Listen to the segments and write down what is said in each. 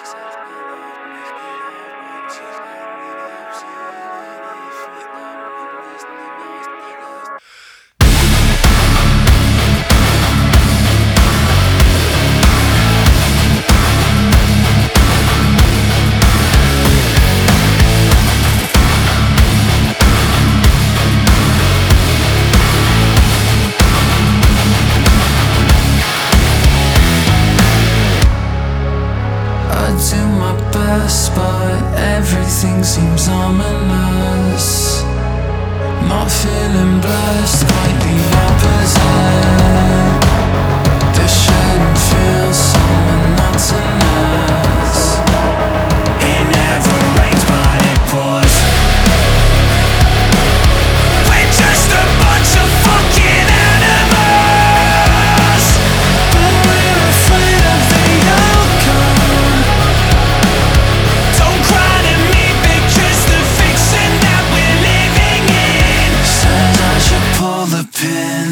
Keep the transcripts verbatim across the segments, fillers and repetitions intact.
do my best, but everything seems ominous. Not feeling blessed, quite the opposite. This shouldn't feel so monotonous. It never rains, but it pours. We're just a bunch of fucking animals, but we're afraid of the outcome. Don't cry to me, because the fiction that we're living in says I should pull the pin.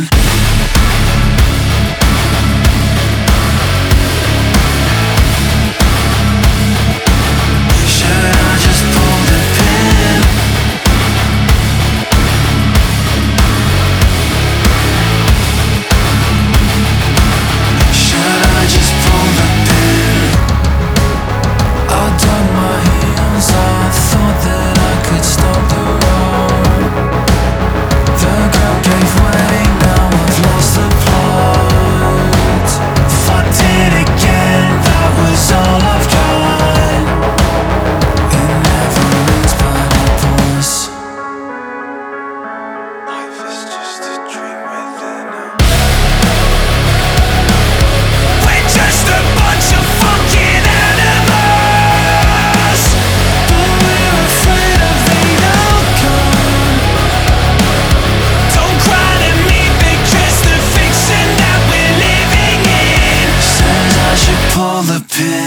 Pull the pin.